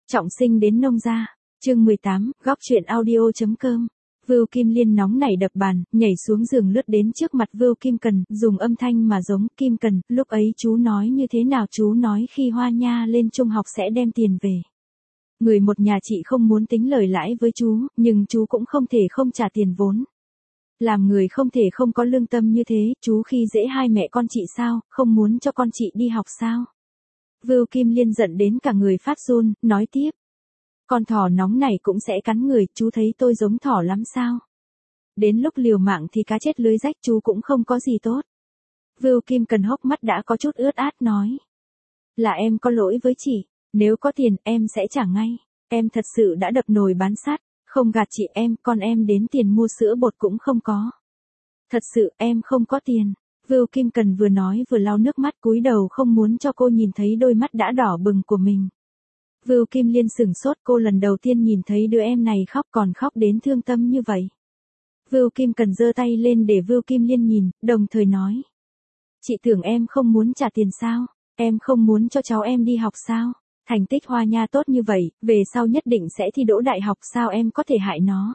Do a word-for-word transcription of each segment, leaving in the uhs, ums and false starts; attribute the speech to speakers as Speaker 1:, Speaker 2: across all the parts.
Speaker 1: Trọng sinh đến nông gia. Chương mười tám, góc truyện audio.com. Vưu Kim Liên nóng nảy đập bàn, nhảy xuống giường lướt đến trước mặt Vưu Kim Cần, dùng âm thanh mà giống Kim Cần, lúc ấy chú nói như thế nào? Chú nói khi Hoa Nha lên trung học sẽ đem tiền về. Người một nhà chị không muốn tính lời lãi với chú, nhưng chú cũng không thể không trả tiền vốn. Làm người không thể không có lương tâm như thế, chú khi dễ hai mẹ con chị sao, không muốn cho con chị đi học sao? Vưu Kim Liên giận đến cả người phát run, nói tiếp. Con thỏ nóng này cũng sẽ cắn người, chú thấy tôi giống thỏ lắm sao? Đến lúc liều mạng thì cá chết lưới rách, chú cũng không có gì tốt. Vưu Kim Cần hốc mắt đã có chút ướt át nói. Là em có lỗi với chị, nếu có tiền em sẽ trả ngay. Em thật sự đã đập nồi bán sắt, không gạt chị em, con em đến tiền mua sữa bột cũng không có. Thật sự em không có tiền. Vưu Kim Cần vừa nói vừa lau nước mắt, cúi đầu không muốn cho cô nhìn thấy đôi mắt đã đỏ bừng của mình. Vưu Kim Liên sửng sốt, cô lần đầu tiên nhìn thấy đứa em này khóc, còn khóc đến thương tâm như vậy. Vưu Kim Cần giơ tay lên để Vưu Kim Liên nhìn, đồng thời nói. Chị tưởng em không muốn trả tiền sao? Em không muốn cho cháu em đi học sao? Thành tích Hoa Nha tốt như vậy, về sau nhất định sẽ thi đỗ đại học, sao em có thể hại nó?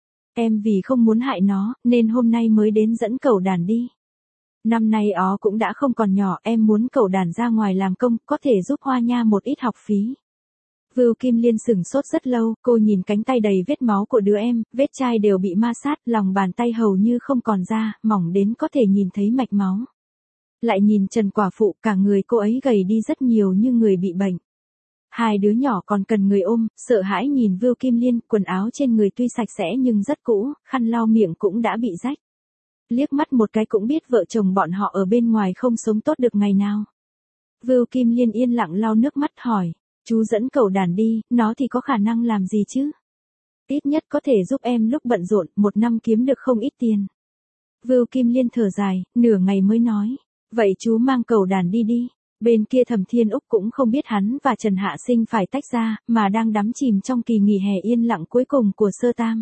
Speaker 1: Em vì không muốn hại nó, nên hôm nay mới đến dẫn cẩu đàn đi. Năm nay ó cũng đã không còn nhỏ, em muốn cẩu đàn ra ngoài làm công, có thể giúp Hoa Nha một ít học phí. Vưu Kim Liên sửng sốt rất lâu, cô nhìn cánh tay đầy vết máu của đứa em, vết chai đều bị ma sát, lòng bàn tay hầu như không còn da, mỏng đến có thể nhìn thấy mạch máu. Lại nhìn Trần quả phụ, cả người cô ấy gầy đi rất nhiều như người bị bệnh. Hai đứa nhỏ còn cần người ôm, sợ hãi nhìn Vưu Kim Liên, quần áo trên người tuy sạch sẽ nhưng rất cũ, khăn lau miệng cũng đã bị rách. Liếc mắt một cái cũng biết vợ chồng bọn họ ở bên ngoài không sống tốt được ngày nào. Vưu Kim Liên yên lặng lau nước mắt hỏi, chú dẫn cẩu đàn đi, nó thì có khả năng làm gì chứ? Ít nhất có thể giúp em lúc bận rộn, một năm kiếm được không ít tiền. Vưu Kim Liên thở dài, nửa ngày mới nói, vậy chú mang cẩu đàn đi đi. Bên kia Thẩm Thiên Úc cũng không biết hắn và Trần Hạ Sinh phải tách ra, mà đang đắm chìm trong kỳ nghỉ hè yên lặng cuối cùng của Sơ Tam.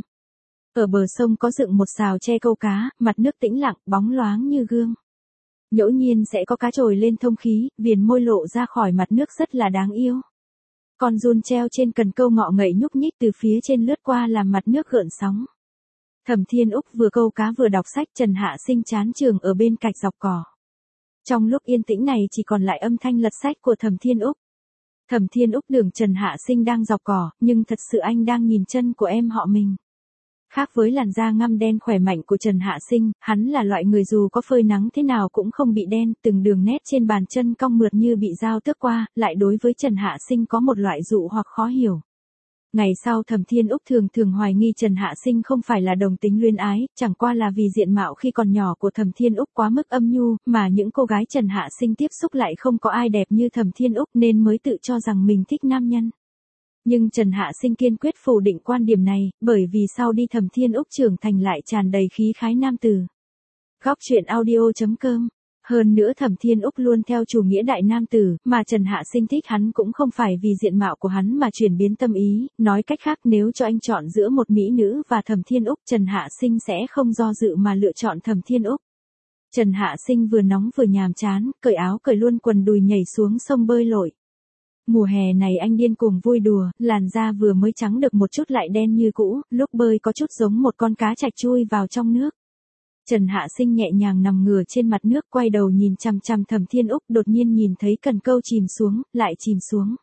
Speaker 1: Ở bờ sông có dựng một xào tre câu cá, mặt nước tĩnh lặng, bóng loáng như gương. Ngẫu nhiên sẽ có cá trồi lên thông khí, viền môi lộ ra khỏi mặt nước rất là đáng yêu. Con giun treo trên cần câu ngọ ngậy nhúc nhích từ phía trên lướt qua làm mặt nước gợn sóng. Thẩm Thiên Úc vừa câu cá vừa đọc sách, Trần Hạ Sinh chán trường ở bên cạnh dọc cỏ. Trong lúc yên tĩnh này chỉ còn lại âm thanh lật sách của Thẩm Thiên Úc. Thẩm Thiên Úc tưởng Trần Hạ Sinh đang dọc cỏ, nhưng thật sự anh đang nhìn chân của em họ mình. Khác với làn da ngăm đen khỏe mạnh của Trần Hạ Sinh, hắn là loại người dù có phơi nắng thế nào cũng không bị đen, từng đường nét trên bàn chân cong mượt như bị dao tước qua, lại đối với Trần Hạ Sinh có một loại dụ hoặc khó hiểu. Ngày sau Thẩm Thiên Úc thường thường hoài nghi Trần Hạ Sinh không phải là đồng tính luyến ái, chẳng qua là vì diện mạo khi còn nhỏ của Thẩm Thiên Úc quá mức âm nhu, mà những cô gái Trần Hạ Sinh tiếp xúc lại không có ai đẹp như Thẩm Thiên Úc nên mới tự cho rằng mình thích nam nhân. Nhưng Trần Hạ Sinh kiên quyết phủ định quan điểm này, bởi vì sau đi Thẩm Thiên Úc trưởng thành lại tràn đầy khí khái nam tử. Góc truyện audio.com. Hơn nữa Thẩm Thiên Úc luôn theo chủ nghĩa đại nam tử, mà Trần Hạ Sinh thích hắn cũng không phải vì diện mạo của hắn mà chuyển biến tâm ý, nói cách khác nếu cho anh chọn giữa một mỹ nữ và Thẩm Thiên Úc, Trần Hạ Sinh sẽ không do dự mà lựa chọn Thẩm Thiên Úc. Trần Hạ Sinh vừa nóng vừa nhàm chán, cởi áo cởi luôn quần đùi nhảy xuống sông bơi lội. Mùa hè này anh điên cuồng vui đùa, làn da vừa mới trắng được một chút lại đen như cũ, lúc bơi có chút giống một con cá trạch chui vào trong nước. Trần Hạ Sinh nhẹ nhàng nằm ngửa trên mặt nước, quay đầu nhìn chằm chằm Thẩm Thiên Úc, đột nhiên nhìn thấy cần câu chìm xuống, lại chìm xuống.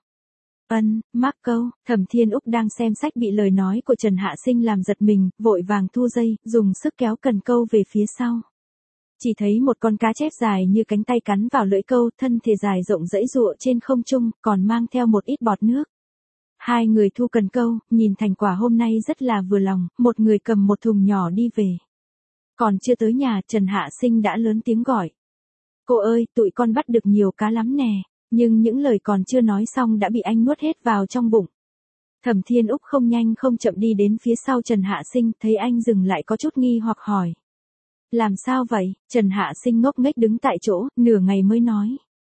Speaker 1: Ân, mắc câu. Thẩm Thiên Úc đang xem sách bị lời nói của Trần Hạ Sinh làm giật mình, vội vàng thu dây, dùng sức kéo cần câu về phía sau. Chỉ thấy một con cá chép dài như cánh tay cắn vào lưỡi câu, thân thể dài rộng dãy dụa trên không trung, còn mang theo một ít bọt nước. Hai người thu cần câu, nhìn thành quả hôm nay rất là vừa lòng, một người cầm một thùng nhỏ đi về. Còn chưa tới nhà, Trần Hạ Sinh đã lớn tiếng gọi. Cô ơi, tụi con bắt được nhiều cá lắm nè, nhưng những lời còn chưa nói xong đã bị anh nuốt hết vào trong bụng. Thẩm Thiên Úc không nhanh không chậm đi đến phía sau Trần Hạ Sinh, thấy anh dừng lại có chút nghi hoặc hỏi. Làm sao vậy? Trần Hạ Sinh ngốc nghếch đứng tại chỗ, nửa ngày mới nói.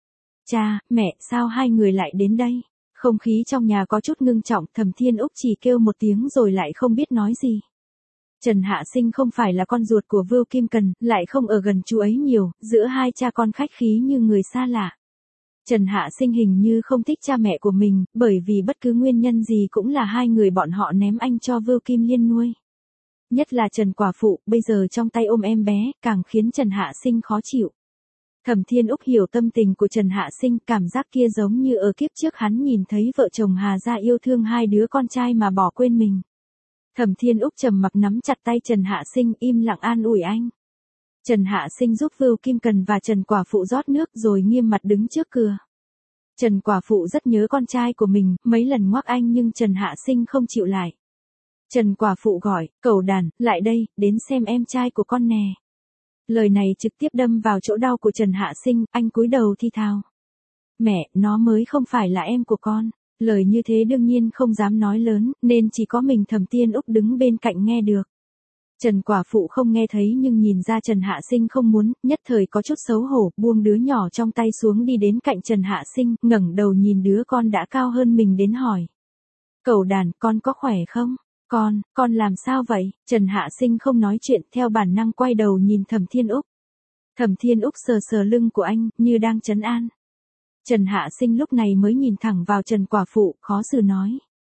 Speaker 1: Cha, mẹ, sao hai người lại đến đây? Không khí trong nhà có chút ngưng trọng, Thẩm Thiên Úc chỉ kêu một tiếng rồi lại không biết nói gì. Trần Hạ Sinh không phải là con ruột của Vưu Kim Cần, lại không ở gần chú ấy nhiều, giữa hai cha con khách khí như người xa lạ. Trần Hạ Sinh hình như không thích cha mẹ của mình, bởi vì bất cứ nguyên nhân gì cũng là hai người bọn họ ném anh cho Vưu Kim Liên nuôi. Nhất là Trần quả phụ, bây giờ trong tay ôm em bé, càng khiến Trần Hạ Sinh khó chịu. Thẩm Thiên Úc hiểu tâm tình của Trần Hạ Sinh, cảm giác kia giống như ở kiếp trước hắn nhìn thấy vợ chồng Hà Gia yêu thương hai đứa con trai mà bỏ quên mình. Thẩm Thiên Úc trầm mặc nắm chặt tay Trần Hạ Sinh, im lặng an ủi anh. Trần Hạ Sinh giúp Vưu Kim Cần và Trần quả phụ rót nước rồi nghiêm mặt đứng trước cửa. Trần quả phụ rất nhớ con trai của mình, mấy lần ngoắc anh nhưng Trần Hạ Sinh không chịu lại. Trần quả phụ gọi, Cẩu Đàn, lại đây, đến xem em trai của con nè. Lời này trực tiếp đâm vào chỗ đau của Trần Hạ Sinh, anh cúi đầu thi thào. Mẹ, nó mới không phải là em của con. Lời như thế đương nhiên không dám nói lớn, nên chỉ có mình Thẩm Thiên Úc đứng bên cạnh nghe được. Trần quả phụ không nghe thấy nhưng nhìn ra Trần Hạ Sinh không muốn, nhất thời có chút xấu hổ, buông đứa nhỏ trong tay xuống đi đến cạnh Trần Hạ Sinh, ngẩng đầu nhìn đứa con đã cao hơn mình đến hỏi. Cẩu Đàn, con có khỏe không? Con, con làm sao vậy? Trần Hạ Sinh không nói chuyện, theo bản năng quay đầu nhìn Thẩm Thiên Úc. Thẩm Thiên Úc sờ sờ lưng của anh, như đang trấn an. Trần Hạ Sinh lúc này mới nhìn thẳng vào Trần quả phụ, khó xử nói.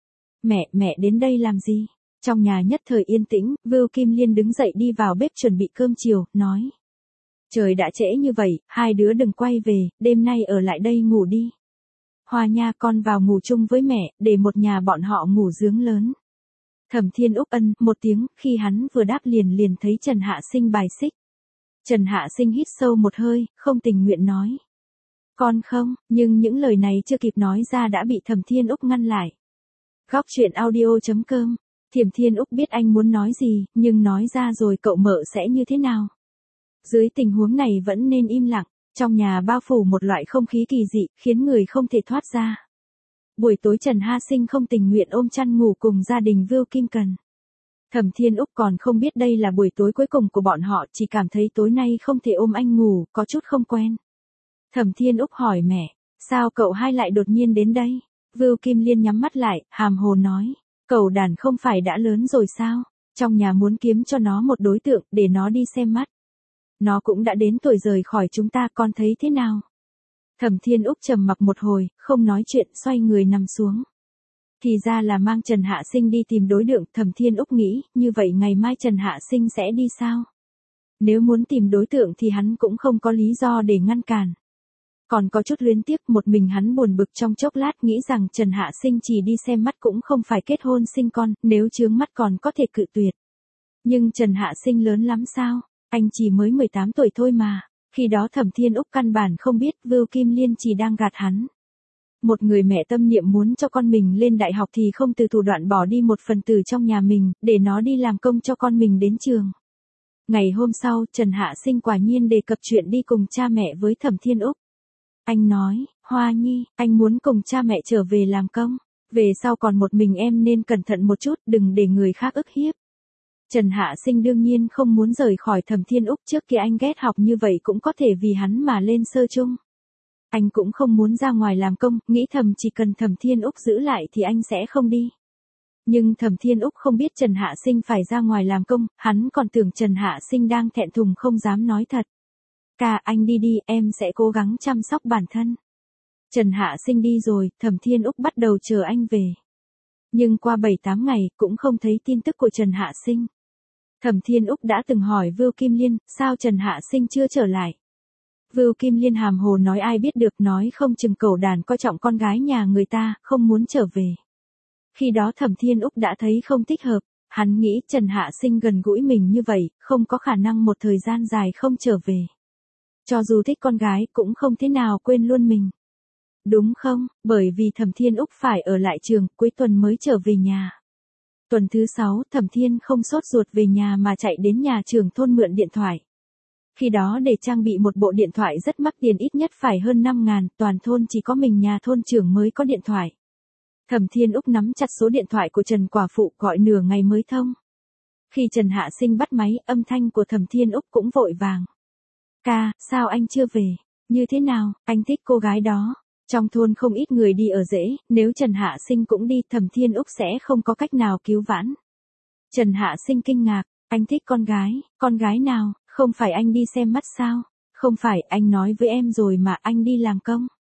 Speaker 1: Mẹ, mẹ đến đây làm gì? Trong nhà nhất thời yên tĩnh, Vưu Kim Liên đứng dậy đi vào bếp chuẩn bị cơm chiều, nói. Trời đã trễ như vậy, hai đứa đừng quay về, đêm nay ở lại đây ngủ đi. Hoa nha, con vào ngủ chung với mẹ, để một nhà bọn họ ngủ giường lớn. Thẩm Thiên Úc ân một tiếng, khi hắn vừa đáp liền liền thấy Trần Hạ Sinh bài xích. Trần Hạ Sinh hít sâu một hơi, không tình nguyện nói. Con không, nhưng những lời này chưa kịp nói ra đã bị Thẩm Thiên Úc ngăn lại. Góc truyện audio chấm com. Thẩm Thiên Úc biết anh muốn nói gì, nhưng nói ra rồi cậu mợ sẽ như thế nào? Dưới tình huống này vẫn nên im lặng, trong nhà bao phủ một loại không khí kỳ dị, khiến người không thể thoát ra. Buổi tối Trần Hạ Sinh không tình nguyện ôm chăn ngủ cùng gia đình Vưu Kim Cần. Thẩm Thiên Úc còn không biết đây là buổi tối cuối cùng của bọn họ, chỉ cảm thấy tối nay không thể ôm anh ngủ, có chút không quen. Thẩm Thiên Úc hỏi mẹ, sao cậu hai lại đột nhiên đến đây? Vưu Kim Liên nhắm mắt lại, hàm hồ nói, Cẩu Đàn không phải đã lớn rồi sao? Trong nhà muốn kiếm cho nó một đối tượng, để nó đi xem mắt. Nó cũng đã đến tuổi rời khỏi chúng ta, con thấy thế nào? Thẩm Thiên Úc trầm mặc một hồi, không nói chuyện, xoay người nằm xuống. Thì ra là mang Trần Hạ Sinh đi tìm đối tượng, Thẩm Thiên Úc nghĩ, như vậy ngày mai Trần Hạ Sinh sẽ đi sao? Nếu muốn tìm đối tượng thì hắn cũng không có lý do để ngăn cản. Còn có chút luyến tiếc, một mình hắn buồn bực trong chốc lát, nghĩ rằng Trần Hạ Sinh chỉ đi xem mắt cũng không phải kết hôn sinh con, nếu chướng mắt còn có thể cự tuyệt. Nhưng Trần Hạ Sinh lớn lắm sao? Anh chỉ mới mười tám tuổi thôi mà. Khi đó Thẩm Thiên Úc căn bản không biết Vưu Kim Liên chỉ đang gạt hắn. Một người mẹ tâm niệm muốn cho con mình lên đại học thì không từ thủ đoạn bỏ đi một phần tử trong nhà mình, để nó đi làm công cho con mình đến trường. Ngày hôm sau, Trần Hạ Sinh quả nhiên đề cập chuyện đi cùng cha mẹ với Thẩm Thiên Úc. Anh nói, Hoa Nhi, anh muốn cùng cha mẹ trở về làm công. Về sau còn một mình em nên cẩn thận một chút, đừng để người khác ức hiếp. Trần Hạ Sinh đương nhiên không muốn rời khỏi Thẩm Thiên Úc, trước kia anh ghét học như vậy cũng có thể vì hắn mà lên sơ chung. Anh cũng không muốn ra ngoài làm công, nghĩ thầm chỉ cần Thẩm Thiên Úc giữ lại thì anh sẽ không đi. Nhưng Thẩm Thiên Úc không biết Trần Hạ Sinh phải ra ngoài làm công, hắn còn tưởng Trần Hạ Sinh đang thẹn thùng không dám nói thật. Ca, anh đi đi, em sẽ cố gắng chăm sóc bản thân. Trần Hạ Sinh đi rồi, Thẩm Thiên Úc bắt đầu chờ anh về. Nhưng qua bảy tám ngày, cũng không thấy tin tức của Trần Hạ Sinh. Thẩm Thiên Úc đã từng hỏi Vưu Kim Liên, sao Trần Hạ Sinh chưa trở lại? Vưu Kim Liên hàm hồ nói ai biết được, nói không chừng Cẩu Đàn coi trọng con gái nhà người ta, không muốn trở về. Khi đó Thẩm Thiên Úc đã thấy không thích hợp, hắn nghĩ Trần Hạ Sinh gần gũi mình như vậy, không có khả năng một thời gian dài không trở về. Cho dù thích con gái cũng không thế nào quên luôn mình. Đúng không, bởi vì Thẩm Thiên Úc phải ở lại trường, cuối tuần mới trở về nhà. Tuần thứ sáu, Thẩm Thiên không sốt ruột về nhà mà chạy đến nhà trưởng thôn mượn điện thoại. Khi đó để trang bị một bộ điện thoại rất mắc tiền, ít nhất phải hơn năm ngàn, toàn thôn chỉ có mình nhà thôn trưởng mới có điện thoại. Thẩm Thiên Úc nắm chặt số điện thoại của Trần quả phụ, gọi nửa ngày mới thông. Khi Trần Hạ Sinh bắt máy, âm thanh của Thẩm Thiên Úc cũng vội vàng. Ca, sao anh chưa về? Như thế nào, anh thích cô gái đó? Trong thôn không ít người đi ở rễ, nếu Trần Hạ Sinh cũng đi, Thẩm Thiên Úc sẽ không có cách nào cứu vãn. Trần Hạ Sinh kinh ngạc, anh thích con gái, con gái nào, không phải anh đi xem mắt sao? Không phải, anh nói với em rồi mà, anh đi làm công.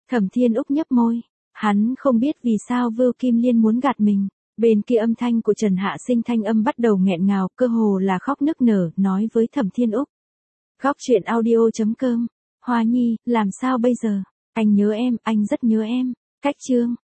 Speaker 1: Thẩm Thiên Úc nhấp môi. Hắn không biết vì sao Vưu Kim Liên muốn gạt mình. Bên kia âm thanh của Trần Hạ Sinh thanh âm bắt đầu nghẹn ngào, cơ hồ là khóc nức nở, nói với Thẩm Thiên Úc. Góc truyện audio.com. Hoa Nhi, làm sao bây giờ? Anh nhớ em, anh rất nhớ em. Cách chương.